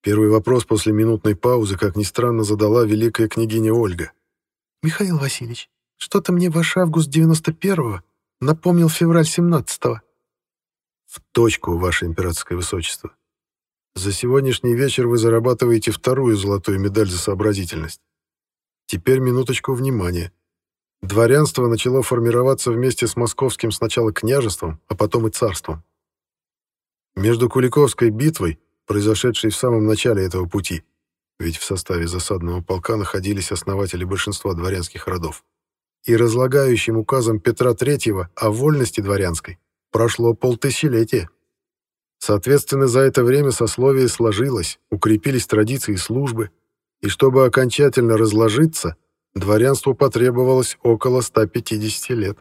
Первый вопрос после минутной паузы, как ни странно, задала великая княгиня Ольга. «Михаил Васильевич, что-то мне ваш август 91-го напомнил февраль 17-го». «В точку, ваше императорское высочество. За сегодняшний вечер вы зарабатываете вторую золотую медаль за сообразительность. Теперь минуточку внимания. Дворянство начало формироваться вместе с московским сначала княжеством, а потом и царством. Между Куликовской битвой, произошедшей в самом начале этого пути, ведь в составе засадного полка находились основатели большинства дворянских родов, и разлагающим указом Петра III о вольности дворянской, прошло полтысячелетия. Соответственно, за это время сословие сложилось, укрепились традиции службы, и чтобы окончательно разложиться, дворянству потребовалось около 150 лет.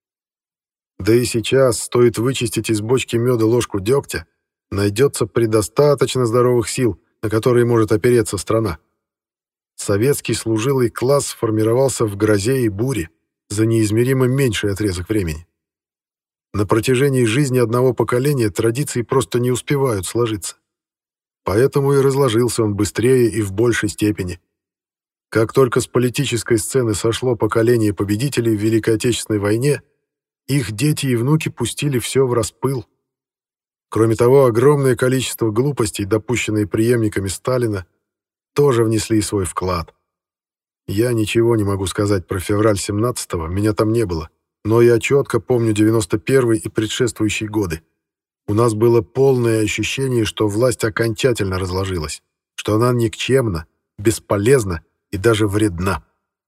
Да и сейчас, стоит вычистить из бочки меда ложку дегтя, найдется предостаточно здоровых сил, на которые может опереться страна. Советский служилый класс сформировался в грозе и буре за неизмеримо меньший отрезок времени. На протяжении жизни одного поколения традиции просто не успевают сложиться. Поэтому и разложился он быстрее и в большей степени. Как только с политической сцены сошло поколение победителей в Великой Отечественной войне, их дети и внуки пустили все в распыл. Кроме того, огромное количество глупостей, допущенные преемниками Сталина, тоже внесли свой вклад. Я ничего не могу сказать про февраль 17-го, меня там не было, но я четко помню 91-й и предшествующие годы. У нас было полное ощущение, что власть окончательно разложилась, что она никчемна, бесполезна и даже вредна.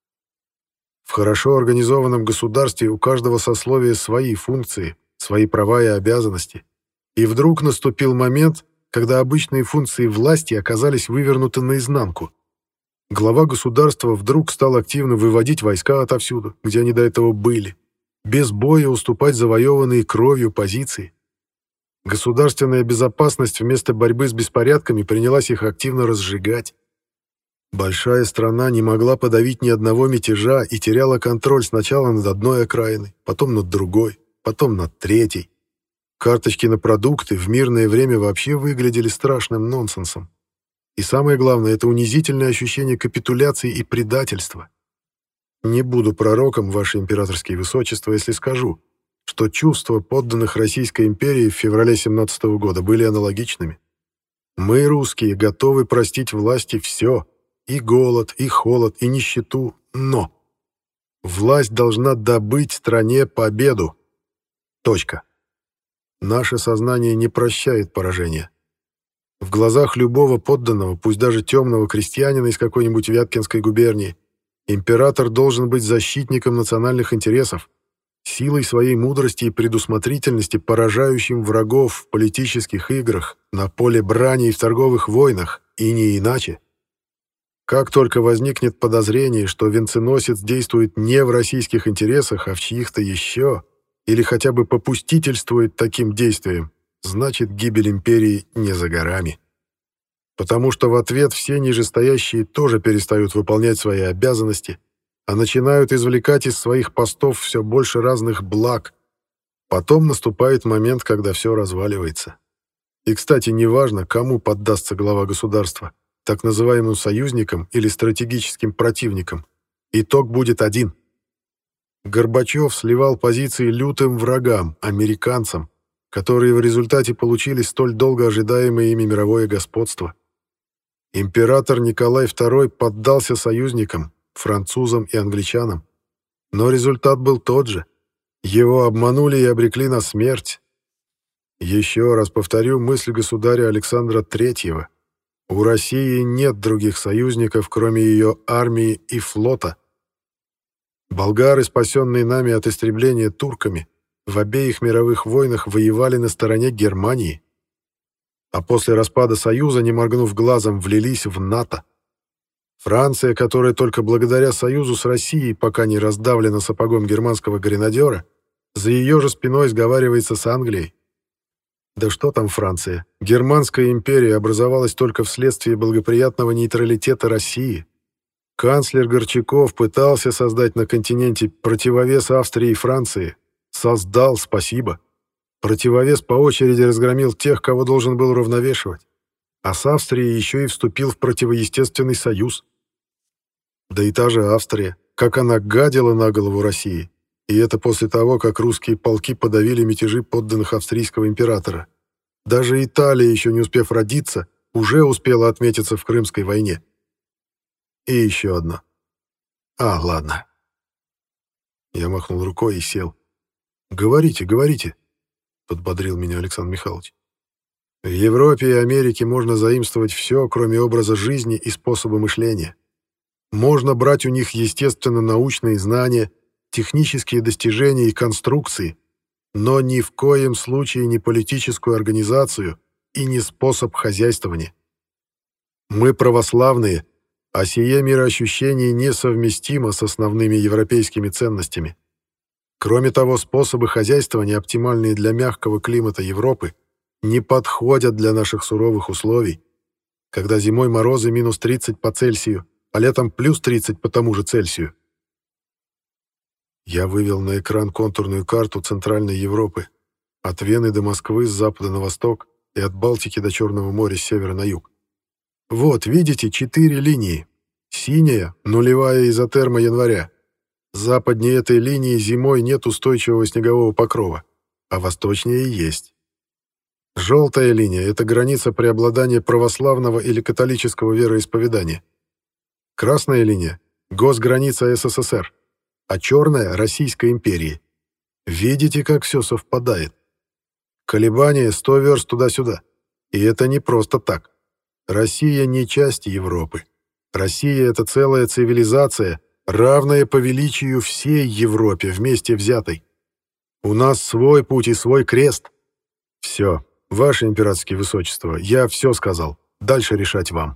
В хорошо организованном государстве у каждого сословия свои функции, свои права и обязанности. И вдруг наступил момент, когда обычные функции власти оказались вывернуты наизнанку. Глава государства вдруг стал активно выводить войска отовсюду, где они до этого были, без боя уступать завоеванные кровью позиции. Государственная безопасность вместо борьбы с беспорядками принялась их активно разжигать. Большая страна не могла подавить ни одного мятежа и теряла контроль сначала над одной окраиной, потом над другой, потом над третьей. Карточки на продукты в мирное время вообще выглядели страшным нонсенсом. И самое главное, это унизительное ощущение капитуляции и предательства. Не буду пророком, ваше императорские высочества, если скажу, что чувства подданных Российской империи в феврале 17 года были аналогичными. Мы, русские, готовы простить власти все, и голод, и холод, и нищету, но власть должна добыть стране победу. Точка. Наше сознание не прощает поражения. В глазах любого подданного, пусть даже темного крестьянина из какой-нибудь Вяткинской губернии, император должен быть защитником национальных интересов, силой своей мудрости и предусмотрительности поражающим врагов в политических играх, на поле брани и в торговых войнах, и не иначе. Как только возникнет подозрение, что венценосец действует не в российских интересах, а в чьих-то еще, или хотя бы попустительствует таким действиям, значит, гибель империи не за горами. Потому что в ответ все нижестоящие тоже перестают выполнять свои обязанности, а начинают извлекать из своих постов все больше разных благ. Потом наступает момент, когда все разваливается. И, кстати, неважно, кому поддастся глава государства, так называемым союзникам или стратегическим противникам, итог будет один. Горбачев сливал позиции лютым врагам, американцам, которые в результате получили столь долго ожидаемое ими мировое господство. Император Николай II поддался союзникам, французам и англичанам. Но результат был тот же. Его обманули и обрекли на смерть. Еще раз повторю мысль государя Александра III. У России нет других союзников, кроме ее армии и флота. Болгары, спасенные нами от истребления турками, в обеих мировых войнах воевали на стороне Германии. А после распада Союза, не моргнув глазом, влились в НАТО. Франция, которая только благодаря союзу с Россией пока не раздавлена сапогом германского гренадера, за ее же спиной сговаривается с Англией. Да что там Франция? Германская империя образовалась только вследствие благоприятного нейтралитета России. Канцлер Горчаков пытался создать на континенте противовес Австрии и Франции. Создал, спасибо. Противовес по очереди разгромил тех, кого должен был уравновешивать. а с Австрией еще и вступил в противоестественный союз. Да и та же Австрия, как она гадила на голову России, и это после того, как русские полки подавили мятежи подданных австрийского императора. Даже Италия, еще не успев родиться, уже успела отметиться в Крымской войне. И еще одно. Ладно. Я махнул рукой и сел. «Говорите, говорите», — подбодрил меня Александр Михайлович. «В Европе и Америке можно заимствовать все, кроме образа жизни и способа мышления. Можно брать у них естественно-научные знания, технические достижения и конструкции, но ни в коем случае не политическую организацию и не способ хозяйствования. Мы православные, а сие мироощущение несовместимо с основными европейскими ценностями. Кроме того, способы хозяйствования, оптимальные для мягкого климата Европы, не подходят для наших суровых условий, когда зимой морозы минус 30 по Цельсию, а летом плюс 30 по тому же Цельсию. Я вывел на экран контурную карту Центральной Европы, от Вены до Москвы с запада на восток и от Балтики до Черного моря с севера на юг. Вот, видите, 4 линии. Синяя, нулевая изотерма января. Западнее этой линии зимой нет устойчивого снегового покрова, а восточнее есть. Желтая линия — это граница преобладания православного или католического вероисповедания. Красная линия — госграница СССР, а черная — Российской империи. Видите, как все совпадает? Колебания 100 верст туда-сюда. И это не просто так. Россия не часть Европы. Россия — это целая цивилизация, равная по величию всей Европе вместе взятой. У нас свой путь и свой крест. Все, ваше императорское высочество, я все сказал. Дальше решать вам.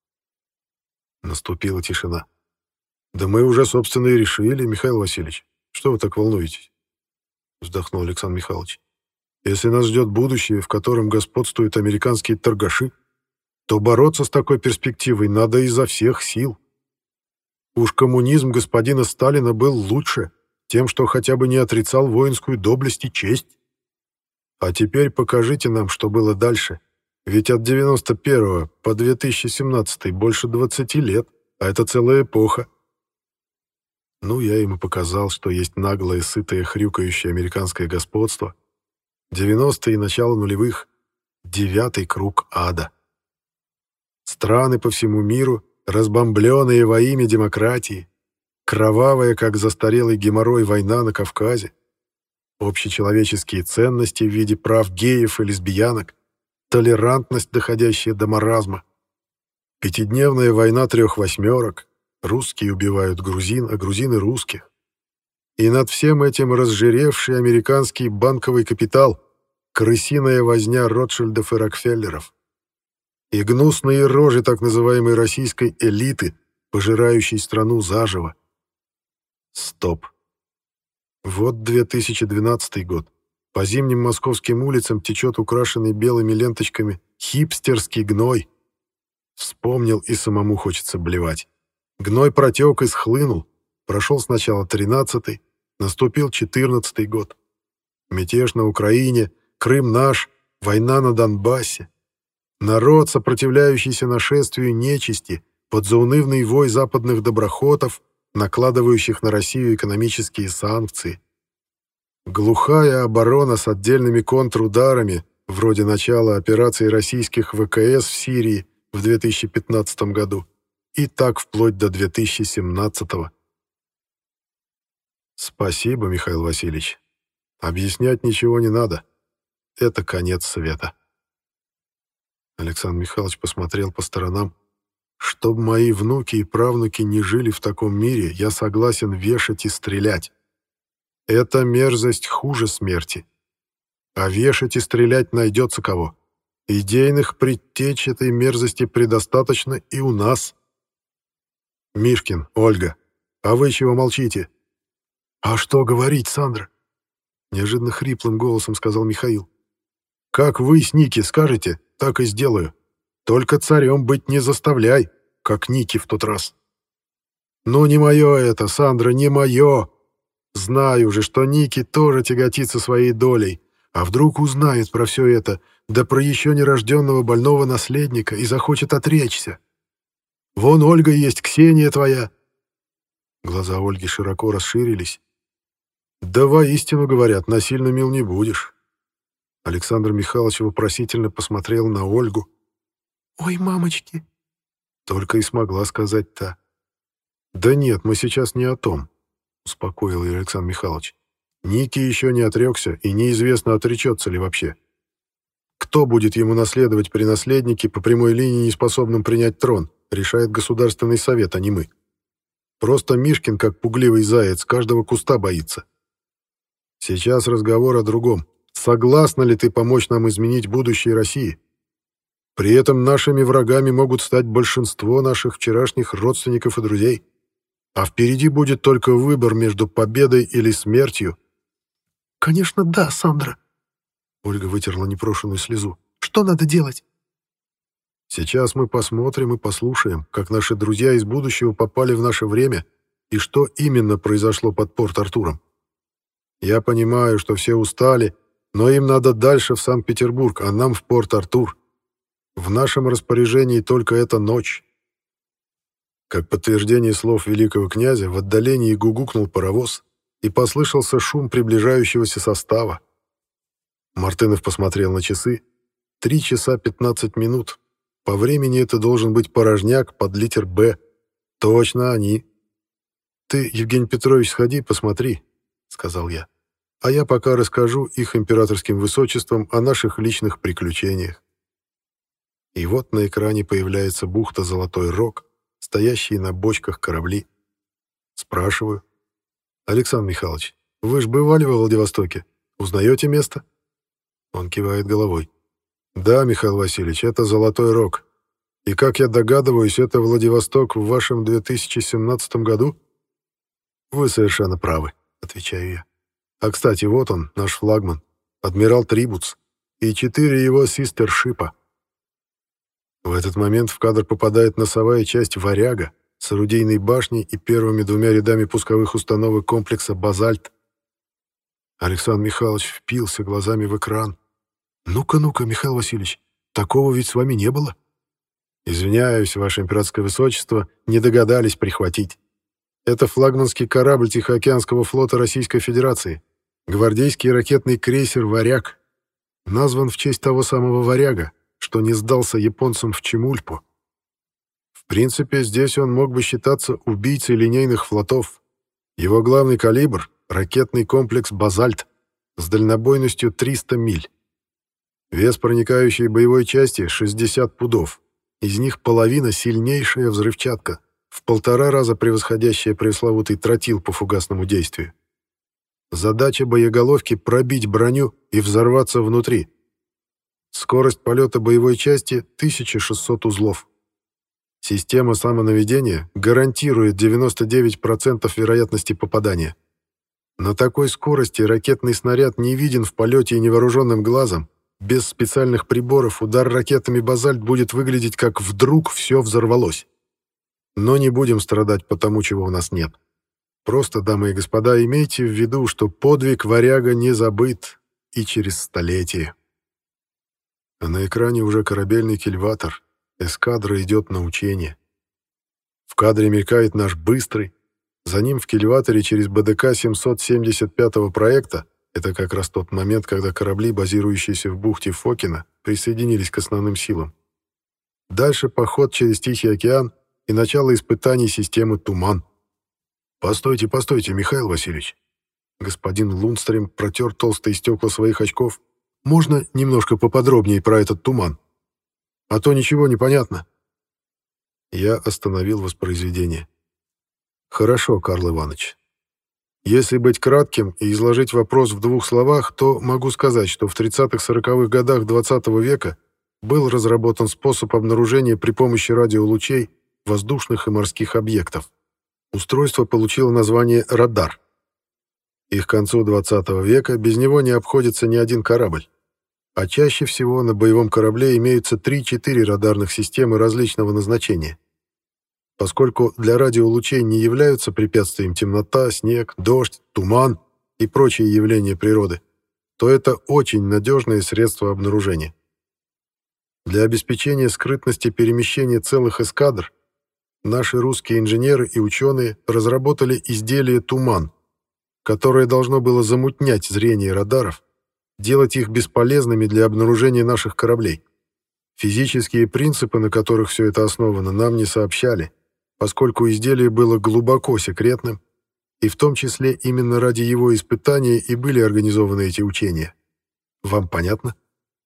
Наступила тишина. «Да мы уже, собственно, и решили, Михаил Васильевич. Что вы так волнуетесь?» Вздохнул Александр Михайлович. «Если нас ждет будущее, в котором господствуют американские торгаши, то бороться с такой перспективой надо изо всех сил. Уж коммунизм господина Сталина был лучше, тем, что хотя бы не отрицал воинскую доблесть и честь. А теперь покажите нам, что было дальше. Ведь от 91 по 2017 больше 20 лет, а это целая эпоха». Ну, я ему показал, что есть наглое, сытое, хрюкающее американское господство. 90-е и начало нулевых. 9-й круг ада. Страны по всему миру, разбомбленные во имя демократии. Кровавая, как застарелый геморрой, война на Кавказе. Общечеловеческие ценности в виде прав геев и лесбиянок. Толерантность, доходящая до маразма. Пятидневная война 3 восьмерок. Русские убивают грузин, а грузины — русских. И над всем этим разжиревший американский банковый капитал, крысиная возня Ротшильдов и Рокфеллеров. И гнусные рожи так называемой российской элиты, пожирающей страну заживо. Стоп. Вот 2012 год. По зимним московским улицам течет украшенный белыми ленточками хипстерский гной. Вспомнил, и самому хочется блевать. Гной протек и схлынул. Прошел сначала 13-й, наступил 14-й год. Мятеж на Украине, Крым наш, война на Донбассе. Народ, сопротивляющийся нашествию нечисти, под заунывный вой западных доброхотов, накладывающих на Россию экономические санкции. Глухая оборона с отдельными контрударами, вроде начала операции российских ВКС в Сирии в 2015 году, и так вплоть до 2017-го. Спасибо, Михаил Васильевич. Объяснять ничего не надо. Это конец света. Александр Михайлович посмотрел по сторонам. Чтоб мои внуки и правнуки не жили в таком мире, я согласен вешать и стрелять. Эта мерзость хуже смерти. А вешать и стрелять найдется кого. Идейных предтеч этой мерзости предостаточно и у нас. Мишкин, Ольга, а вы чего молчите? А что говорить, Сандра? Неожиданно хриплым голосом сказал Михаил. Как вы с Ники скажете, так и сделаю. Только царем быть не заставляй, как Ники в тот раз. Ну не мое это, Сандра, не мое. Знаю же, что Ники тоже тяготится своей долей. А вдруг узнает про все это, да про еще нерожденного больного наследника и захочет отречься. Вон Ольга есть, Ксения твоя». Глаза Ольги широко расширились. «Да воистину, говорят, насильно мил не будешь». Александр Михайлович вопросительно посмотрел на Ольгу. «Ой, мамочки!» Только и смогла сказать та. «Да нет, мы сейчас не о том», — успокоил ее Александр Михайлович. «Ники еще не отрекся, и неизвестно, отречется ли вообще. Кто будет ему наследовать при наследнике по прямой линии, неспособном принять трон, решает Государственный совет, а не мы. Просто Мишкин, как пугливый заяц, каждого куста боится. Сейчас разговор о другом. Согласна ли ты помочь нам изменить будущее России? При этом нашими врагами могут стать большинство наших вчерашних родственников и друзей. А впереди будет только выбор между победой или смертью». «Конечно, да, Сандра». Ольга вытерла непрошенную слезу. «Что надо делать?» «Сейчас мы посмотрим и послушаем, как наши друзья из будущего попали в наше время и что именно произошло под Порт-Артуром. Я понимаю, что все устали, но им надо дальше в Санкт-Петербург, а нам в Порт-Артур. В нашем распоряжении только эта ночь». Как подтверждение слов великого князя, в отдалении гугукнул паровоз, и послышался шум приближающегося состава. Мартынов посмотрел на часы. 3 часа 15 минут. По времени это должен быть порожняк под литер «Б». Точно они. «Ты, Евгений Петрович, сходи, посмотри», — сказал я. «А я пока расскажу их императорским высочествам о наших личных приключениях». И вот на экране появляется бухта Золотой Рог, стоящие на бочках корабли. Спрашиваю: «Александр Михайлович, вы ж бывали во Владивостоке? Узнаете место?» Он кивает головой. «Да, Михаил Васильевич, это Золотой Рог. И, как я догадываюсь, это Владивосток в вашем 2017 году?» «Вы совершенно правы», — отвечаю я. «А, кстати, вот он, наш флагман, адмирал Трибуц, и 4 его систершипа». В этот момент в кадр попадает носовая часть «Варяга» с орудийной башней и первыми 2 рядами пусковых установок комплекса «Базальт». Александр Михайлович впился глазами в экран. «Ну-ка, ну-ка, Михаил Васильевич, такого ведь с вами не было?» «Извиняюсь, ваше императорское высочество, не догадались прихватить. Это флагманский корабль Тихоокеанского флота Российской Федерации, гвардейский ракетный крейсер «Варяг». Назван в честь того самого «Варяга», что не сдался японцам в Чемульпо. В принципе, здесь он мог бы считаться убийцей линейных флотов. Его главный калибр — ракетный комплекс «Базальт» с дальнобойностью 300 миль. Вес проникающей боевой части — 60 пудов. Из них половина — сильнейшая взрывчатка, в 1,5 раза превосходящая пресловутый тротил по фугасному действию. Задача боеголовки — пробить броню и взорваться внутри. Скорость полета боевой части — 1600 узлов. Система самонаведения гарантирует 99% вероятности попадания. На такой скорости ракетный снаряд не виден в полете и невооруженным глазом. Без специальных приборов удар ракетами «Базальт» будет выглядеть как вдруг все взорвалось. Но не будем страдать по тому, чего у нас нет. Просто, дамы и господа, имейте в виду, что подвиг «Варяга» не забыт и через столетия. А на экране уже корабельный кильватор. Эскадра идет на учение. В кадре мелькает наш «Быстрый». За ним в кильваторе через БДК 775-го проекта, это как раз тот момент, когда корабли, базирующиеся в бухте Фокина, присоединились к основным силам. Дальше поход через Тихий океан и начало испытаний системы «Туман». «Постойте, постойте, Михаил Васильевич». Господин Лундстрем протер толстые стекла своих очков. «Можно немножко поподробнее про этот туман? А то ничего не понятно». Я остановил воспроизведение. «Хорошо, Карл Иванович. Если быть кратким и изложить вопрос в 2 словах, то могу сказать, что в 30-40-х годах XX века был разработан способ обнаружения при помощи радиолучей воздушных и морских объектов. Устройство получило название «радар». И к концу XX века без него не обходится ни один корабль. А чаще всего на боевом корабле имеются 3-4 радарных системы различного назначения. Поскольку для радиолучей не являются препятствием темнота, снег, дождь, туман и прочие явления природы, то это очень надежное средство обнаружения. Для обеспечения скрытности перемещения целых эскадр наши русские инженеры и ученые разработали изделие «Туман», которое должно было замутнять зрение радаров, делать их бесполезными для обнаружения наших кораблей. Физические принципы, на которых все это основано, нам не сообщали, поскольку изделие было глубоко секретным, и в том числе именно ради его испытания и были организованы эти учения. Вам понятно?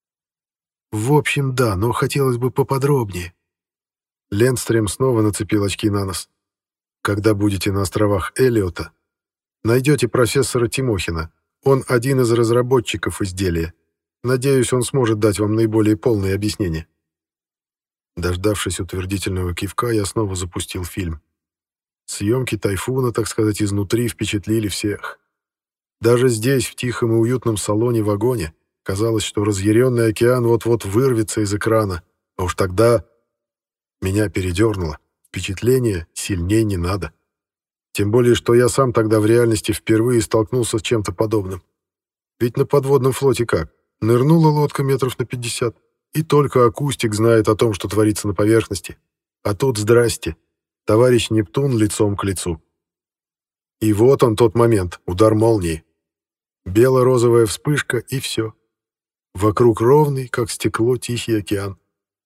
В общем, да, но хотелось бы поподробнее. Ленстрем снова нацепил очки на нос. Когда будете на островах Эллиота, найдете профессора Тимохина. Он один из разработчиков изделия. Надеюсь, он сможет дать вам наиболее полные объяснения. Дождавшись утвердительного кивка, я снова запустил фильм. Съемки «Тайфуна», так сказать, изнутри впечатлили всех. Даже здесь, в тихом и уютном салоне-вагоне, казалось, что разъяренный океан вот-вот вырвется из экрана. А уж тогда меня передернуло. Впечатление сильней не надо. Тем более, что я сам тогда в реальности впервые столкнулся с чем-то подобным. Ведь на подводном флоте как? Нырнула лодка метров на 50, и только акустик знает о том, что творится на поверхности. А тут здрасте. Товарищ Нептун лицом к лицу. И вот он тот момент, удар молнии. Бело-розовая вспышка, и все. Вокруг ровный, как стекло, тихий океан.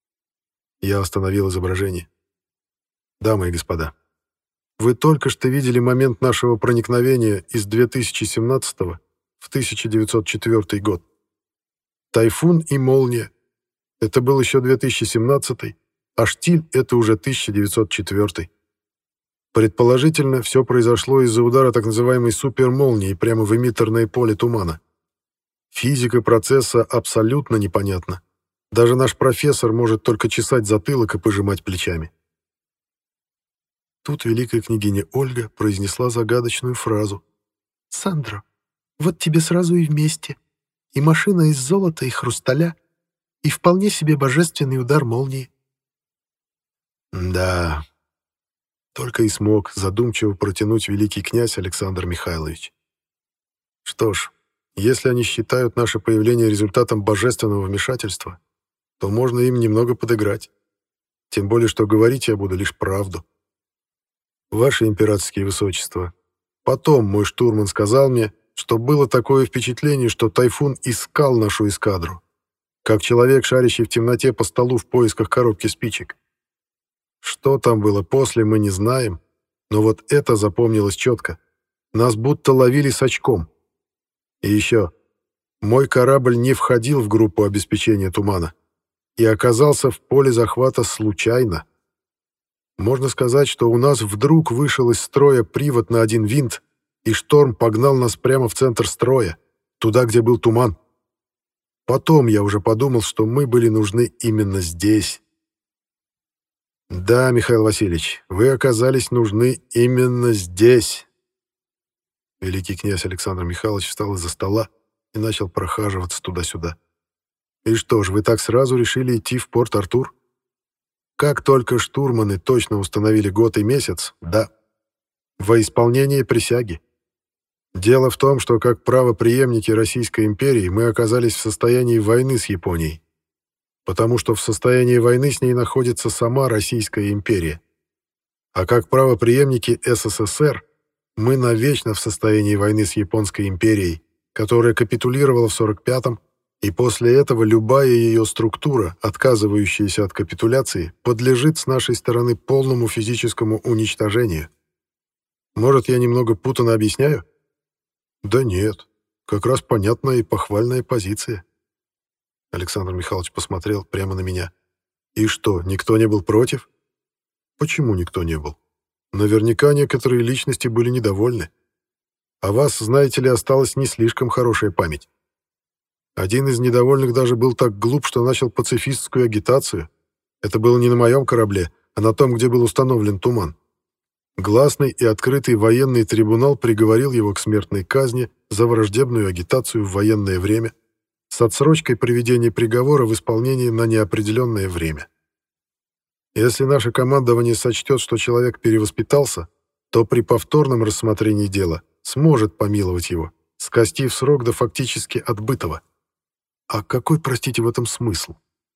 Я остановил изображение. Дамы и господа, вы только что видели момент нашего проникновения из 2017 в 1904 год. Тайфун и молния. Это был еще 2017, а штиль — это уже 1904. Предположительно, все произошло из-за удара так называемой супермолнии прямо в эмиттерное поле тумана. Физика процесса абсолютно непонятна. Даже наш профессор может только чесать затылок и пожимать плечами. Тут великая княгиня Ольга произнесла загадочную фразу. «Сандро, вот тебе сразу и вместе. И машина из золота и хрусталя, и вполне себе божественный удар молнии». Да, только и смог задумчиво протянуть великий князь Александр Михайлович. Что ж, если они считают наше появление результатом божественного вмешательства, то можно им немного подыграть. Тем более, что говорить я буду лишь правду. Ваше императорские высочества, потом мой штурман сказал мне, что было такое впечатление, что Тайфун искал нашу эскадру, как человек, шарящий в темноте по столу в поисках коробки спичек. Что там было после, мы не знаем, но вот это запомнилось четко. Нас будто ловили с очком. И еще, мой корабль не входил в группу обеспечения тумана и оказался в поле захвата случайно. Можно сказать, что у нас вдруг вышел из строя привод на один винт, и шторм погнал нас прямо в центр строя, туда, где был туман. Потом я уже подумал, что мы были нужны именно здесь. Да, Михаил Васильевич, вы оказались нужны именно здесь. Великий князь Александр Михайлович встал из-за стола и начал прохаживаться туда-сюда. И что ж, вы так сразу решили идти в Порт-Артур? Как только штурманы точно установили год и месяц, да, во исполнение присяги. Дело в том, что как правопреемники Российской империи мы оказались в состоянии войны с Японией, потому что в состоянии войны с ней находится сама Российская империя. А как правопреемники СССР мы навечно в состоянии войны с Японской империей, которая капитулировала в 45-м, и после этого любая ее структура, отказывающаяся от капитуляции, подлежит с нашей стороны полному физическому уничтожению. Может, я немного путанно объясняю? Да нет, как раз понятная и похвальная позиция. Александр Михайлович посмотрел прямо на меня. И что, никто не был против? Почему никто не был? Наверняка некоторые личности были недовольны. А вас, знаете ли, осталась не слишком хорошая память. Один из недовольных даже был так глуп, что начал пацифистскую агитацию. Это было не на моем корабле, а на том, где был установлен туман. Гласный и открытый военный трибунал приговорил его к смертной казни за враждебную агитацию в военное время с отсрочкой приведения приговора в исполнение на неопределенное время. Если наше командование сочтет, что человек перевоспитался, то при повторном рассмотрении дела сможет помиловать его, скостив срок до фактически отбытого. А какой, простите, в этом смысл?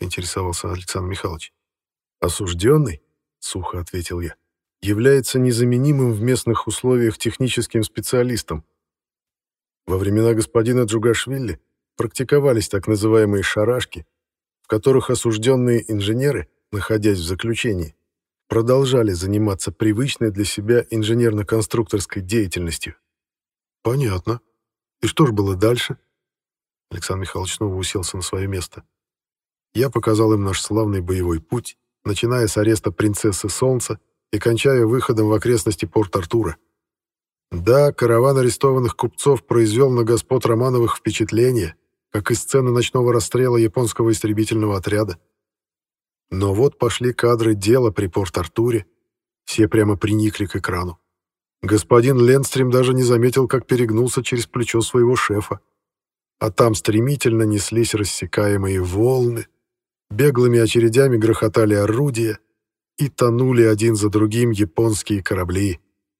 поинтересовался Александр Михайлович. «Осужденный», — сухо ответил я, — «является незаменимым в местных условиях техническим специалистом. Во времена господина Джугашвили практиковались так называемые шарашки, в которых осужденные инженеры, находясь в заключении, продолжали заниматься привычной для себя инженерно-конструкторской деятельностью». «Понятно. И что ж было дальше?» Александр Михайлович снова уселся на свое место. Я показал им наш славный боевой путь, начиная с ареста принцессы Солнца и кончая выходом в окрестности Порт-Артура. Да, караван арестованных купцов произвел на господ Романовых впечатление, как и сцена ночного расстрела японского истребительного отряда. Но вот пошли кадры дела при Порт-Артуре, все прямо приникли к экрану. Господин Ленстрим даже не заметил, как перегнулся через плечо своего шефа. А там стремительно неслись рассекаемые волны, беглыми очередями грохотали орудия и тонули один за другим японские корабли.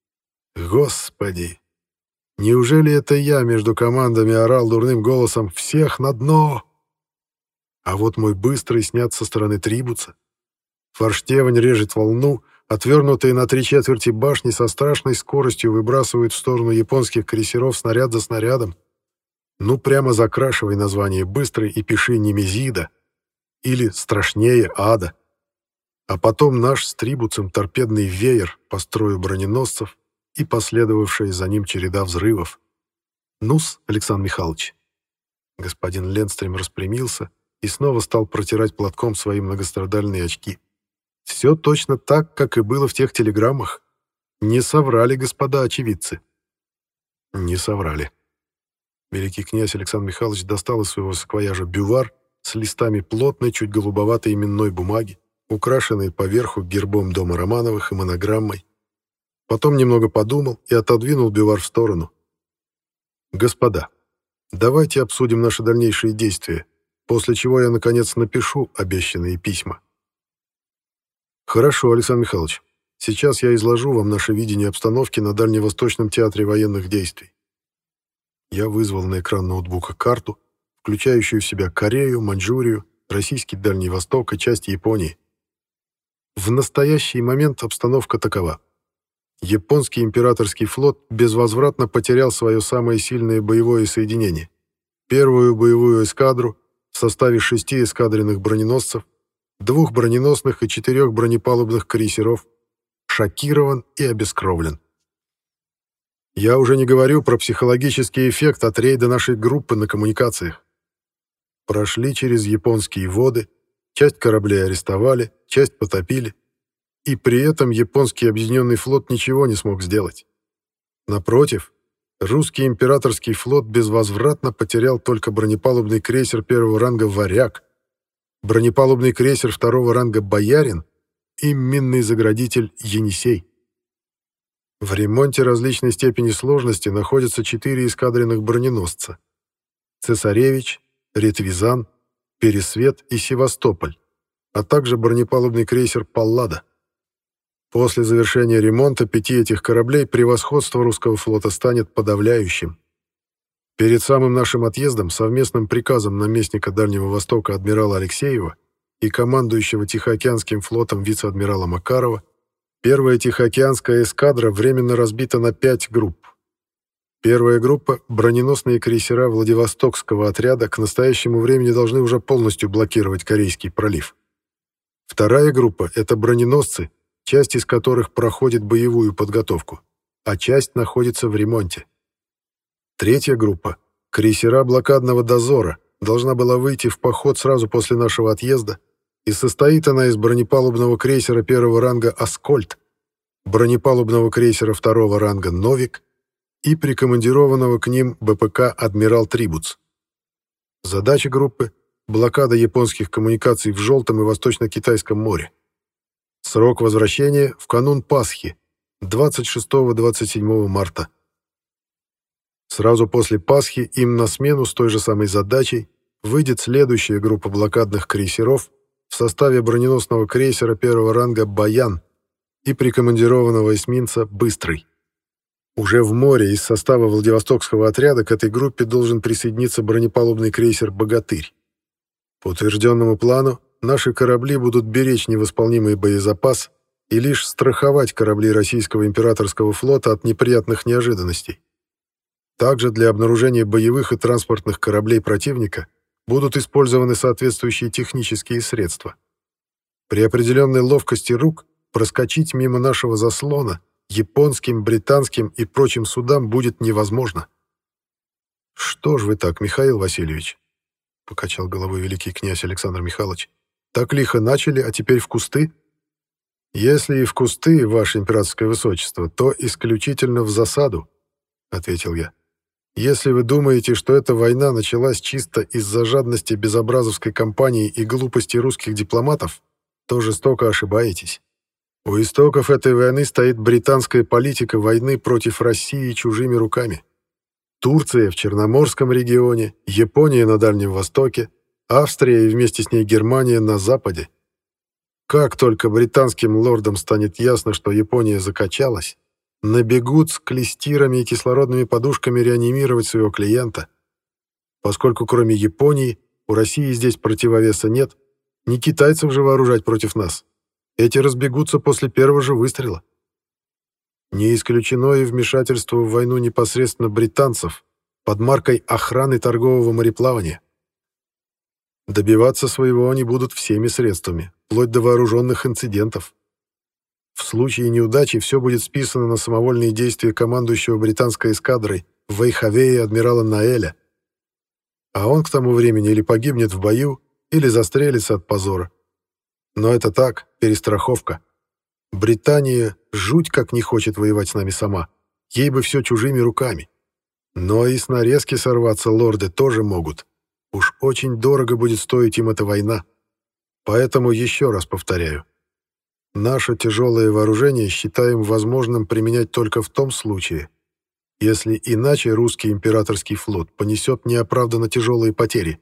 Господи! Неужели это я между командами орал дурным голосом «Всех на дно!»? А вот мой быстрый снят со стороны Трибуца. Форштевень режет волну, отвернутые на 3/4 башни со страшной скоростью выбрасывают в сторону японских крейсеров снаряд за снарядом. Ну, прямо закрашивай название «Быстрый» и пиши «Немезида» или, страшнее, «Ада». А потом наш с Трибуцем торпедный веер по строю броненосцев и последовавшая за ним череда взрывов. Ну-с, Александр Михайлович. Господин Ленстрим распрямился и снова стал протирать платком свои многострадальные очки. Все точно так, как и было в тех телеграммах. Не соврали, господа очевидцы. Не соврали. Великий князь Александр Михайлович достал из своего саквояжа бювар с листами плотной, чуть голубоватой именной бумаги, украшенной поверху гербом дома Романовых и монограммой. Потом немного подумал и отодвинул бювар в сторону. «Господа, давайте обсудим наши дальнейшие действия, после чего я, наконец, напишу обещанные письма». «Хорошо, Александр Михайлович. Сейчас я изложу вам наше видение обстановки на Дальневосточном театре военных действий». Я вызвал на экран ноутбука карту, включающую в себя Корею, Маньчжурию, российский Дальний Восток и часть Японии. В настоящий момент обстановка такова. Японский императорский флот безвозвратно потерял свое самое сильное боевое соединение. Первую боевую эскадру в составе 6 эскадренных броненосцев, 2 броненосных и 4 бронепалубных крейсеров, шокирован и обескровлен. Я уже не говорю про психологический эффект от рейда нашей группы на коммуникациях. Прошли через японские воды, часть кораблей арестовали, часть потопили, и при этом японский объединенный флот ничего не смог сделать. Напротив, русский императорский флот безвозвратно потерял только бронепалубный крейсер 1-го ранга «Варяг», бронепалубный крейсер 2-го ранга «Боярин» и минный заградитель «Енисей». В ремонте различной степени сложности находятся 4 эскадренных броненосца: «Цесаревич», «Ретвизан», «Пересвет» и «Севастополь», а также бронепалубный крейсер «Паллада». После завершения ремонта 5 этих кораблей превосходство русского флота станет подавляющим. Перед самым нашим отъездом совместным приказом наместника Дальнего Востока адмирала Алексеева и командующего Тихоокеанским флотом вице-адмирала Макарова 1-я Тихоокеанская эскадра временно разбита на 5 групп. Первая группа — броненосные крейсера Владивостокского отряда к настоящему времени должны уже полностью блокировать Корейский пролив. Вторая группа — это броненосцы, часть из которых проходит боевую подготовку, а часть находится в ремонте. Третья группа — крейсера блокадного дозора, должна была выйти в поход сразу после нашего отъезда, и состоит она из бронепалубного крейсера 1-го ранга «Аскольд», бронепалубного крейсера 2-го ранга «Новик» и прикомандированного к ним БПК «Адмирал Трибуц». Задача группы — блокада японских коммуникаций в Желтом и Восточно-Китайском море. Срок возвращения — в канун Пасхи, 26-27 марта. Сразу после Пасхи им на смену с той же самой задачей выйдет следующая группа блокадных крейсеров в составе броненосного крейсера 1-го ранга «Баян» и прикомандированного эсминца «Быстрый». Уже в море из состава Владивостокского отряда к этой группе должен присоединиться бронепалубный крейсер «Богатырь». По утвержденному плану наши корабли будут беречь невосполнимый боезапас и лишь страховать корабли российского императорского флота от неприятных неожиданностей. Также для обнаружения боевых и транспортных кораблей противника будут использованы соответствующие технические средства. При определенной ловкости рук проскочить мимо нашего заслона японским, британским и прочим судам будет невозможно. «Что ж вы так, Михаил Васильевич?» — покачал головой великий князь Александр Михайлович. «Так лихо начали, а теперь в кусты?» «Если и в кусты, ваше императорское высочество, то исключительно в засаду», — ответил я. «Если вы думаете, что эта война началась чисто из-за жадности безобразовской кампании и глупости русских дипломатов, то жестоко ошибаетесь. У истоков этой войны стоит британская политика войны против России чужими руками. Турция в Черноморском регионе, Япония на Дальнем Востоке, Австрия и вместе с ней Германия на Западе. Как только британским лордам станет ясно, что Япония закачалась, набегут с клестирами и кислородными подушками реанимировать своего клиента. Поскольку кроме Японии у России здесь противовеса нет, не китайцев же вооружать против нас. Эти разбегутся после первого же выстрела. Не исключено и вмешательство в войну непосредственно британцев под маркой охраны торгового мореплавания. Добиваться своего они будут всеми средствами, вплоть до вооруженных инцидентов. В случае неудачи все будет списано на самовольные действия командующего британской эскадрой в Вейхавее адмирала Наэля. А он к тому времени или погибнет в бою, или застрелится от позора. Но это так, перестраховка. Британия жуть как не хочет воевать с нами сама. Ей бы все чужими руками. Но и с нарезки сорваться лорды тоже могут. Уж очень дорого будет стоить им эта война. Поэтому еще раз повторяю. Наше тяжелое вооружение считаем возможным применять только в том случае, если иначе русский императорский флот понесет неоправданно тяжелые потери.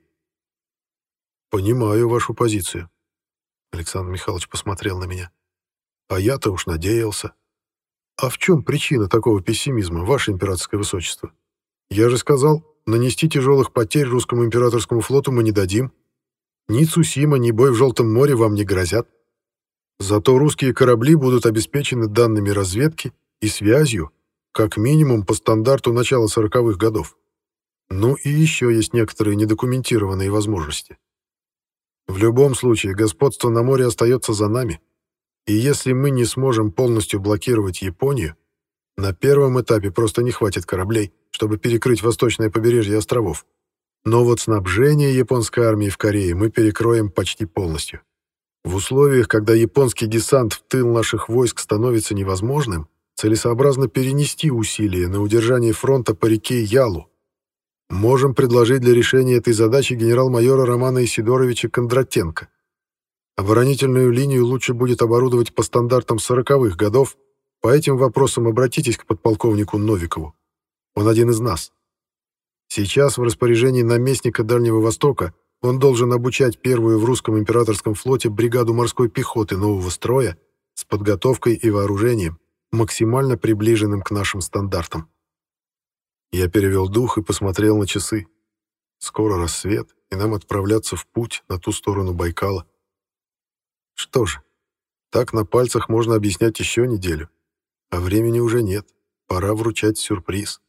«Понимаю вашу позицию», — Александр Михайлович посмотрел на меня. «А я-то уж надеялся. А в чем причина такого пессимизма, ваше императорское высочество? Я же сказал, нанести тяжелых потерь русскому императорскому флоту мы не дадим. Ни Цусима, ни бой в Желтом море вам не грозят. Зато русские корабли будут обеспечены данными разведки и связью, как минимум по стандарту начала 40-х годов. Ну и еще есть некоторые недокументированные возможности. В любом случае, господство на море остается за нами, и если мы не сможем полностью блокировать Японию, на первом этапе просто не хватит кораблей, чтобы перекрыть восточное побережье островов. Но вот снабжение японской армии в Корее мы перекроем почти полностью. В условиях, когда японский десант в тыл наших войск становится невозможным, целесообразно перенести усилия на удержание фронта по реке Ялу. Можем предложить для решения этой задачи генерал-майора Романа Исидоровича Кондратенко. Оборонительную линию лучше будет оборудовать по стандартам 40-х годов. По этим вопросам обратитесь к подполковнику Новикову. Он один из нас. Сейчас в распоряжении наместника Дальнего Востока он должен обучать первую в русском императорском флоте бригаду морской пехоты нового строя с подготовкой и вооружением, максимально приближенным к нашим стандартам. Я перевел дух и посмотрел на часы. Скоро рассвет, и нам отправляться в путь на ту сторону Байкала. Что же, так на пальцах можно объяснять еще неделю. А времени уже нет, пора вручать сюрприз.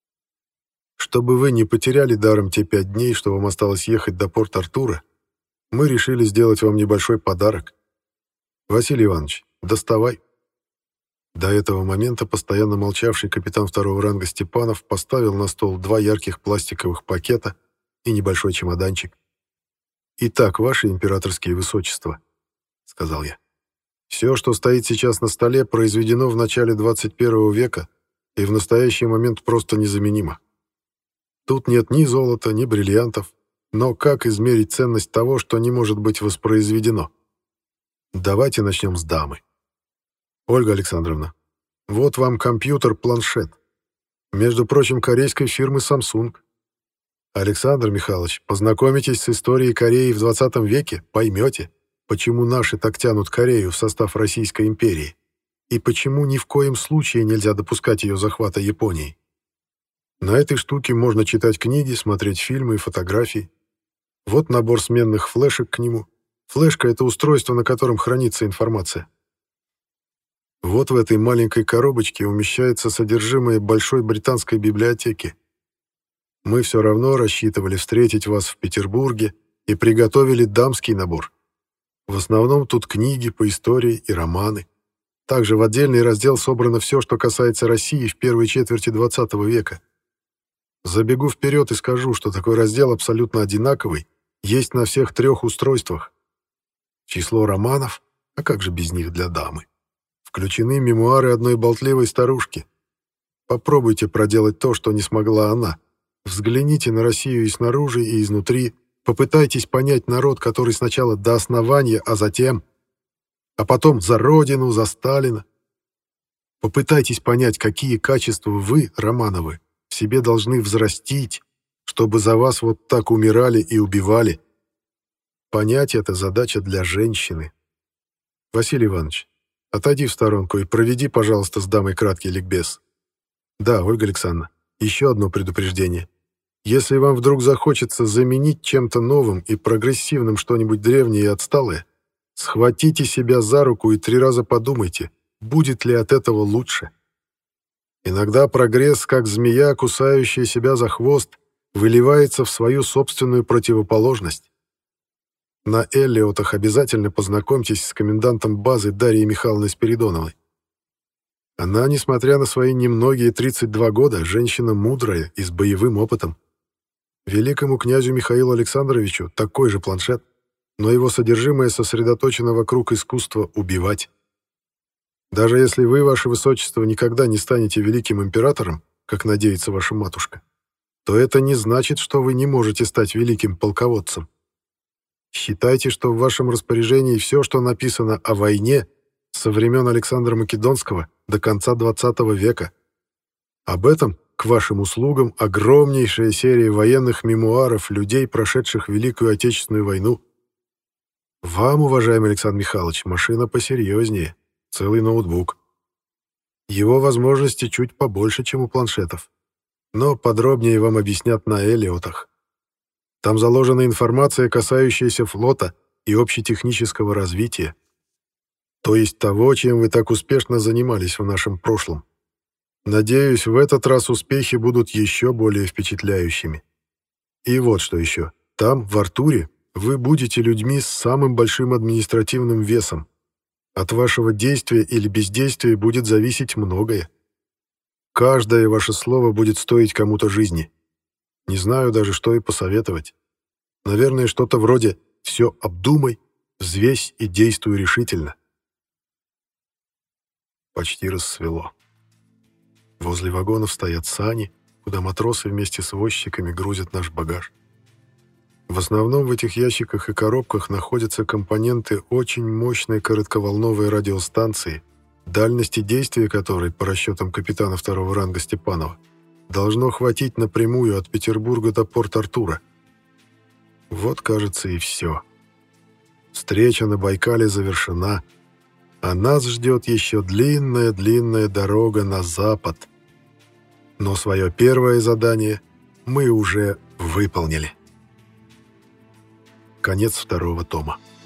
Чтобы вы не потеряли даром те 5 дней, что вам осталось ехать до Порт-Артура, мы решили сделать вам небольшой подарок. Василий Иванович, доставай. До этого момента постоянно молчавший капитан 2-го ранга Степанов поставил на стол 2 ярких пластиковых пакета и небольшой чемоданчик. «Итак, ваше императорские высочества», — сказал я, — «все, что стоит сейчас на столе, произведено в начале 21 века и в настоящий момент просто незаменимо. Тут нет ни золота, ни бриллиантов, но как измерить ценность того, что не может быть воспроизведено? Давайте начнем с дамы. Ольга Александровна, вот вам компьютер-планшет. Между прочим, корейской фирмы Samsung. Александр Михайлович, познакомитесь с историей Кореи в 20 веке, поймете, почему наши так тянут Корею в состав Российской империи и почему ни в коем случае нельзя допускать ее захвата Японией. На этой штуке можно читать книги, смотреть фильмы и фотографии. Вот набор сменных флешек к нему. Флешка — это устройство, на котором хранится информация. Вот в этой маленькой коробочке умещается содержимое большой британской библиотеки. Мы все равно рассчитывали встретить вас в Петербурге и приготовили дамский набор. В основном тут книги по истории и романы. Также в отдельный раздел собрано все, что касается России в первой четверти XX века. Забегу вперед и скажу, что такой раздел абсолютно одинаковый есть на всех 3 устройствах. В число романов, а как же без них для дамы, включены мемуары одной болтливой старушки. Попробуйте проделать то, что не смогла она. Взгляните на Россию и снаружи, и изнутри. Попытайтесь понять народ, который сначала до основания, а потом за Родину, за Сталина. Попытайтесь понять, какие качества вы, Романовы, в себе должны взрастить, чтобы за вас вот так умирали и убивали. Понять это задача для женщины. Василий Иванович, отойди в сторонку и проведи, пожалуйста, с дамой краткий ликбез. Да, Ольга Александровна, еще одно предупреждение. Если вам вдруг захочется заменить чем-то новым и прогрессивным что-нибудь древнее и отсталое, схватите себя за руку и 3 раза подумайте, будет ли от этого лучше. Иногда прогресс, как змея, кусающая себя за хвост, выливается в свою собственную противоположность. На Эллиотах обязательно познакомьтесь с комендантом базы Дарьей Михайловной Спиридоновой. Она, несмотря на свои немногие 32 года, женщина мудрая и с боевым опытом. Великому князю Михаилу Александровичу такой же планшет, но его содержимое сосредоточено вокруг искусства убивать. Даже если вы, ваше высочество, никогда не станете великим императором, как надеется ваша матушка, то это не значит, что вы не можете стать великим полководцем. Считайте, что в вашем распоряжении все, что написано о войне со времен Александра Македонского до конца XX века. Об этом к вашим услугам огромнейшая серия военных мемуаров людей, прошедших Великую Отечественную войну. Вам, уважаемый Александр Михайлович, машина посерьезнее, целый ноутбук. Его возможности чуть побольше, чем у планшетов. Но подробнее вам объяснят на Эллиотах. Там заложена информация, касающаяся флота и общетехнического развития. То есть того, чем вы так успешно занимались в нашем прошлом. Надеюсь, в этот раз успехи будут еще более впечатляющими. И вот что еще. Там, в Артуре, вы будете людьми с самым большим административным весом. От вашего действия или бездействия будет зависеть многое. Каждое ваше слово будет стоить кому-то жизни. Не знаю даже, что и посоветовать. Наверное, что-то вроде «все обдумай, взвесь и действуй решительно». Почти рассвело. Возле вагонов стоят сани, куда матросы вместе с возчиками грузят наш багаж. В основном в этих ящиках и коробках находятся компоненты очень мощной коротковолновой радиостанции, дальности действия которой, по расчетам капитана 2-го ранга Степанова, должно хватить напрямую от Петербурга до Порт-Артура. Вот, кажется, и все. Встреча на Байкале завершена, а нас ждет еще длинная-длинная дорога на запад. Но свое первое задание мы уже выполнили. Конец 2-го тома.